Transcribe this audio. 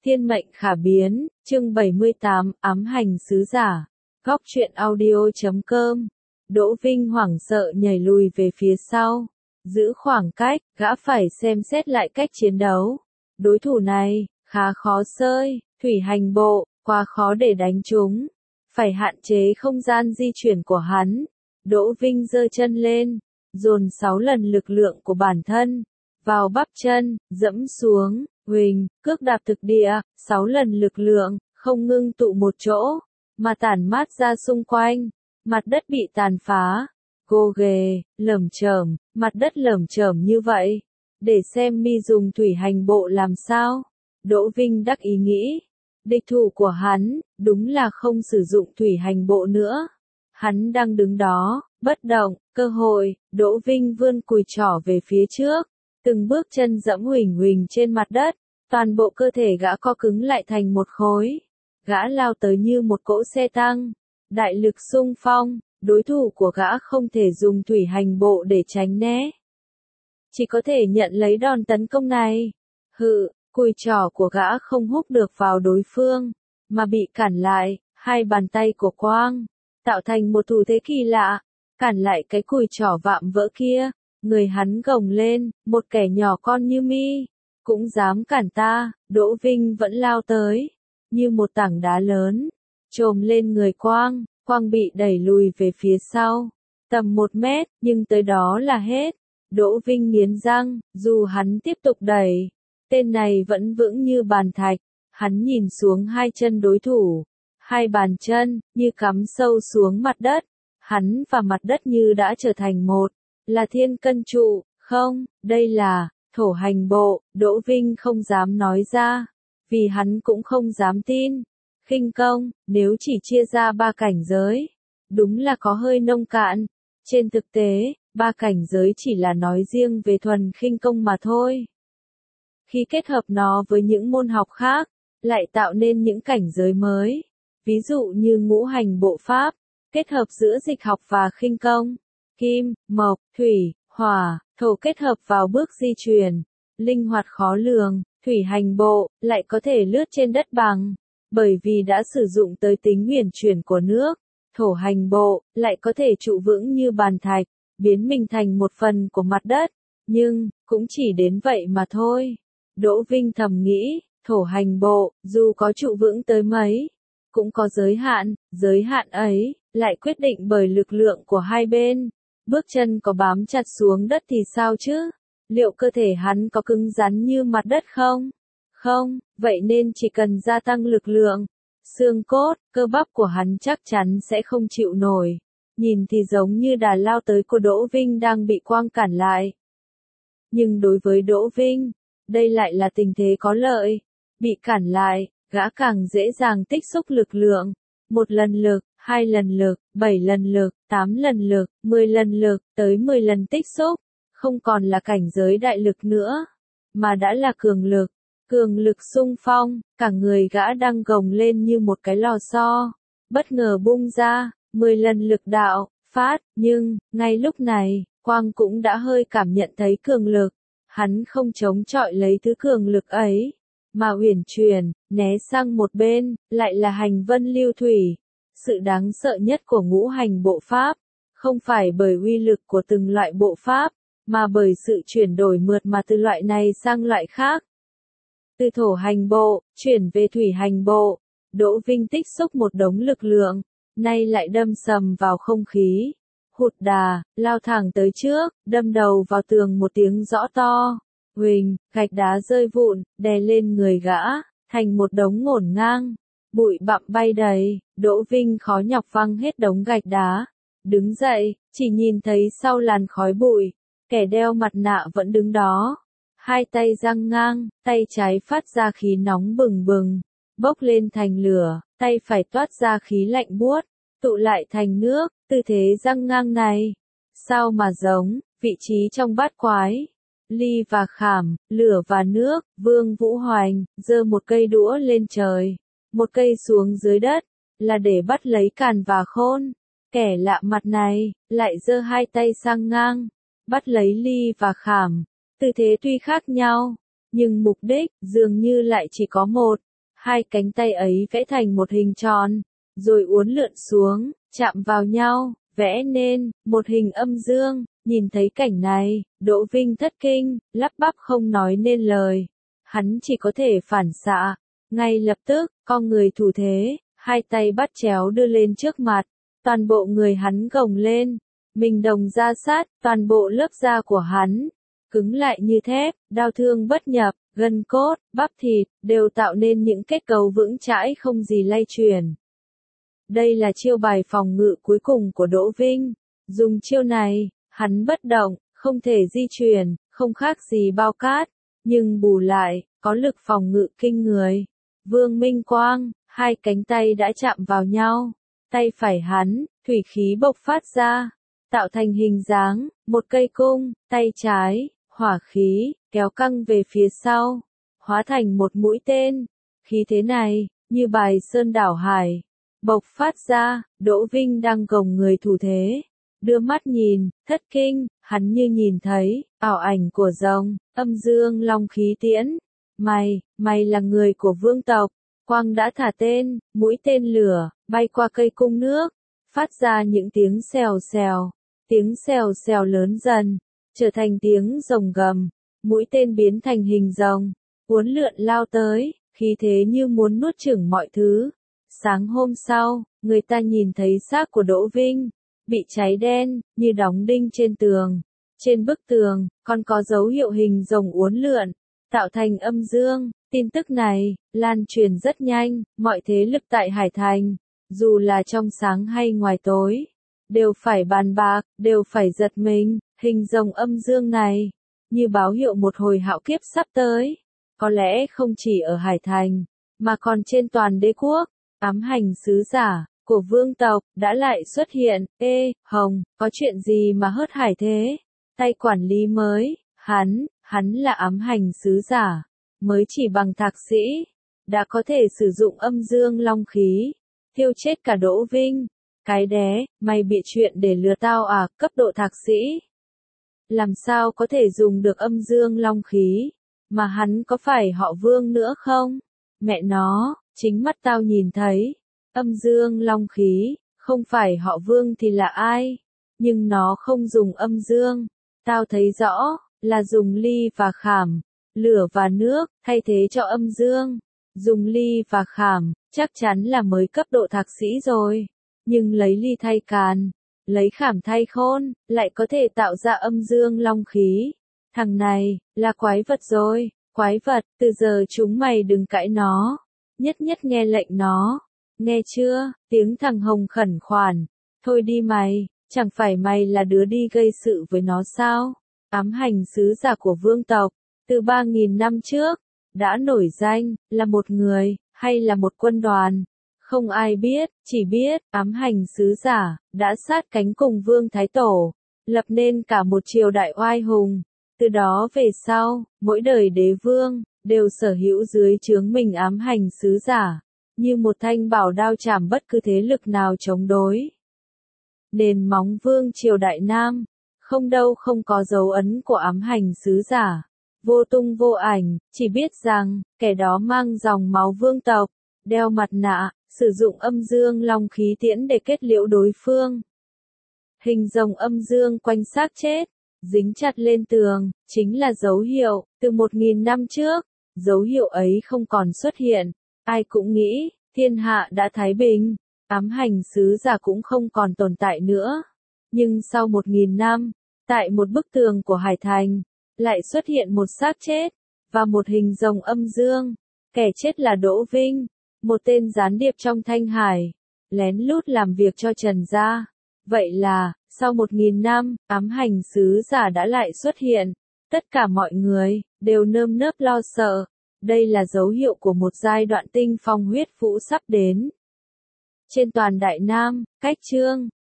Thiên mệnh khả biến, chương 78, ám hành sứ giả. Góc truyện audio.com. Đỗ Vinh hoảng sợ nhảy lùi về phía sau. Giữ khoảng cách, gã phải xem xét lại cách chiến đấu. Đối thủ này, khá khó xơi, thủy hành bộ, quá khó để đánh chúng. Phải hạn chế không gian di chuyển của hắn. Đỗ Vinh giơ chân lên, dồn 6 lần lực lượng của bản thân vào bắp chân, dẫm xuống, huỳnh, cước đạp thực địa, 6 lần lực lượng, không ngưng tụ một chỗ, mà tản mát ra xung quanh. Mặt đất bị tàn phá, gồ ghề, lởm chởm, mặt đất lởm chởm như vậy. Để xem mi dùng thủy hành bộ làm sao. Đỗ Vinh đắc ý nghĩ. Địch thủ của hắn, đúng là không sử dụng thủy hành bộ nữa. Hắn đang đứng đó, bất động, cơ hội, Đỗ Vinh vươn cùi trỏ về phía trước. Từng bước chân dẫm huỳnh huỳnh trên mặt đất, toàn bộ cơ thể gã co cứng lại thành một khối. Gã lao tới như một cỗ xe tăng. Đại lực xung phong, đối thủ của gã không thể dùng thủy hành bộ để tránh né. Chỉ có thể nhận lấy đòn tấn công này. Cùi trỏ của gã không húc được vào đối phương, mà bị cản lại, hai bàn tay của Quang, tạo thành một thủ thế kỳ lạ, cản lại cái cùi trỏ vạm vỡ kia. Người hắn gồng lên, một kẻ nhỏ con như mi, cũng dám cản ta. Đỗ Vinh vẫn lao tới, như một tảng đá lớn, chồm lên người Quang. Quang bị đẩy lùi về phía sau, tầm 1 mét, nhưng tới đó là hết. Đỗ Vinh nghiến răng, dù hắn tiếp tục đẩy, tên này vẫn vững như bàn thạch. Hắn nhìn xuống hai chân đối thủ, hai bàn chân, như cắm sâu xuống mặt đất. Hắn và mặt đất như đã trở thành một, là thiên cân trụ, không, đây là, thổ hành bộ. Đỗ Vinh không dám nói ra, vì hắn cũng không dám tin. Khinh công, nếu chỉ chia ra 3 cảnh giới, đúng là có hơi nông cạn. Trên thực tế, 3 cảnh giới chỉ là nói riêng về thuần khinh công mà thôi. Khi kết hợp nó với những môn học khác, lại tạo nên những cảnh giới mới. Ví dụ như ngũ hành bộ pháp, kết hợp giữa dịch học và khinh công. Kim, mộc, thủy, hỏa, thổ kết hợp vào bước di chuyển, linh hoạt khó lường. Thủy hành bộ, lại có thể lướt trên đất bằng, bởi vì đã sử dụng tới tính huyền chuyển của nước. Thổ hành bộ, lại có thể trụ vững như bàn thạch, biến mình thành một phần của mặt đất. Nhưng, cũng chỉ đến vậy mà thôi. Đỗ Vinh thầm nghĩ, thổ hành bộ, dù có trụ vững tới mấy, cũng có giới hạn ấy, lại quyết định bởi lực lượng của hai bên. Bước chân có bám chặt xuống đất thì sao chứ? Liệu cơ thể hắn có cứng rắn như mặt đất không? Không, vậy nên chỉ cần gia tăng lực lượng, xương cốt, cơ bắp của hắn chắc chắn sẽ không chịu nổi. Nhìn thì giống như đà lao tới của Đỗ Vinh đang bị Quang cản lại. Nhưng đối với Đỗ Vinh, đây lại là tình thế có lợi. Bị cản lại, gã càng dễ dàng tích xúc lực lượng. 1 lần lực, 2 lần lực, 7 lần lực, 8 lần lực, 10 lần lực, tới 10 lần tích xúc. Không còn là cảnh giới đại lực nữa, mà đã là cường lực. Cường lực xung phong, cả người gã đang gồng lên như một cái lò xo, bất ngờ bung ra, 10 lần lực đạo, phát, nhưng, ngay lúc này, Quang cũng đã hơi cảm nhận thấy cường lực. Hắn không chống chọi lấy thứ cường lực ấy, mà uyển chuyển, né sang một bên, lại là hành vân lưu thủy. Sự đáng sợ nhất của ngũ hành bộ pháp, không phải bởi uy lực của từng loại bộ pháp, mà bởi sự chuyển đổi mượt mà từ loại này sang loại khác. Từ thổ hành bộ, chuyển về thủy hành bộ, Đỗ Vinh tích xúc một đống lực lượng, nay lại đâm sầm vào không khí. Hụt đà, lao thẳng tới trước, đâm đầu vào tường một tiếng rõ to. Huỳnh, gạch đá rơi vụn, đè lên người gã, thành một đống ngổn ngang. Bụi bặm bay đầy, Đỗ Vinh khó nhọc văng hết đống gạch đá. Đứng dậy, chỉ nhìn thấy sau làn khói bụi, kẻ đeo mặt nạ vẫn đứng đó. Hai tay giang ngang, tay trái phát ra khí nóng bừng bừng, bốc lên thành lửa, tay phải toát ra khí lạnh buốt, tụ lại thành nước. Tư thế giang ngang này, sao mà giống, vị trí trong bát quái. Ly và khảm, lửa và nước. Vương Vũ Hoành, giơ một cây đũa lên trời, một cây xuống dưới đất, là để bắt lấy Càn và Khôn. Kẻ lạ mặt này, lại giơ hai tay sang ngang, bắt lấy Ly và khảm. Tư thế tuy khác nhau, nhưng mục đích, dường như lại chỉ có một, Hai cánh tay ấy vẽ thành một hình tròn, rồi uốn lượn xuống, chạm vào nhau, vẽ nên một hình âm dương. Nhìn thấy cảnh này, Đỗ Vinh thất kinh, lắp bắp không nói nên lời. Hắn chỉ có thể phản xạ. Ngay lập tức, con người thủ thế, hai tay bắt chéo đưa lên trước mặt. Toàn bộ người hắn gồng lên. Mình đồng ra sát, toàn bộ lớp da của hắn cứng lại như thép, đau thương bất nhập, gân cốt, bắp thịt, đều tạo nên những kết cấu vững chãi không gì lay chuyển. Đây là chiêu bài phòng ngự cuối cùng của Đỗ Vinh. Dùng chiêu này, hắn bất động, không thể di chuyển, không khác gì bao cát, nhưng bù lại, có lực phòng ngự kinh người. Vương Minh Quang, hai cánh tay đã chạm vào nhau, tay phải hắn, thủy khí bộc phát ra, tạo thành hình dáng, một cây cung, tay trái, hỏa khí, kéo căng về phía sau, hóa thành một mũi tên. Khí thế này, như bài sơn đảo hải, bộc phát ra. Đỗ Vinh đang gồng người thủ thế, đưa mắt nhìn, thất kinh, hắn như nhìn thấy ảo ảnh của rồng, âm dương long khí tiễn. Mày là người của vương tộc. Quang đã thả tên, mũi tên lửa, bay qua cây cung nước, phát ra những tiếng xèo xèo. Tiếng xèo xèo lớn dần, trở thành tiếng rồng gầm. Mũi tên biến thành hình rồng, uốn lượn lao tới, khí thế như muốn nuốt chửng mọi thứ. Sáng hôm sau, người ta nhìn thấy xác của Đỗ Vinh, bị cháy đen, như đóng đinh trên tường. Trên bức tường, còn có dấu hiệu hình rồng uốn lượn, tạo thành âm dương. Tin tức này, lan truyền rất nhanh, mọi thế lực tại Hải Thành, dù là trong sáng hay ngoài tối, đều phải bàn bạc, đều phải giật mình. Hình rồng âm dương này, như báo hiệu một hồi hạo kiếp sắp tới. Có lẽ không chỉ ở Hải Thành, mà còn trên toàn đế quốc. Ám hành sứ giả của vương tộc đã lại xuất hiện. Ê, Hồng, có chuyện gì mà hớt hải thế? Tay quản lý mới, hắn là ám hành sứ giả, mới chỉ bằng thạc sĩ, đã có thể sử dụng âm dương long khí, thiêu chết cả Đỗ Vinh. Cái đé, mày bịa chuyện để lừa tao à? Cấp độ thạc sĩ, làm sao có thể dùng được âm dương long khí? Mà hắn có phải họ Vương nữa không? Mẹ nó, chính mắt tao nhìn thấy, âm dương long khí, không phải họ Vương thì là ai? Nhưng nó không dùng âm dương, tao thấy rõ, là dùng ly và khảm, lửa và nước, thay thế cho âm dương. Dùng ly và khảm, chắc chắn là mới cấp độ thạc sĩ rồi. Nhưng lấy ly thay càn, lấy khảm thay khôn, lại có thể tạo ra âm dương long khí. Thằng này, là quái vật rồi, quái vật, từ giờ chúng mày đừng cãi nó, nhất nhất nghe lệnh nó, nghe chưa? Tiếng thằng Hồng khẩn khoản, thôi đi mày, chẳng phải mày là đứa đi gây sự với nó sao? Ám hành sứ giả của vương tộc, từ 3.000 năm trước, đã nổi danh, là một người, hay là một quân đoàn? Không ai biết, chỉ biết, ám hành sứ giả, đã sát cánh cùng Vương Thái Tổ, lập nên cả một triều đại oai hùng. Từ đó về sau, mỗi đời đế vương, đều sở hữu dưới trướng mình ám hành sứ giả, như một thanh bảo đao chảm bất cứ thế lực nào chống đối. Nền móng vương triều Đại Nam, không đâu không có dấu ấn của ám hành sứ giả. Vô tung vô ảnh, chỉ biết rằng, kẻ đó mang dòng máu vương tộc, đeo mặt nạ, sử dụng âm dương long khí tiễn để kết liễu đối phương. Hình rồng âm dương quanh xác chết, dính chặt lên tường, chính là dấu hiệu, từ 1.000 năm trước, dấu hiệu ấy không còn xuất hiện. Ai cũng nghĩ, thiên hạ đã thái bình, ám hành sứ giả cũng không còn tồn tại nữa. Nhưng sau 1.000 năm, tại một bức tường của Hải Thành, lại xuất hiện một xác chết, và một hình rồng âm dương. Kẻ chết là Đỗ Vinh, một tên gián điệp trong Thanh Hải, lén lút làm việc cho Trần gia. Vậy là, sau 1.000 năm, ám hành sứ giả đã lại xuất hiện. Tất cả mọi người, đều nơm nớp lo sợ. Đây là dấu hiệu của một giai đoạn tinh phong huyết vũ sắp đến. Trên toàn Đại Nam, cách Trương,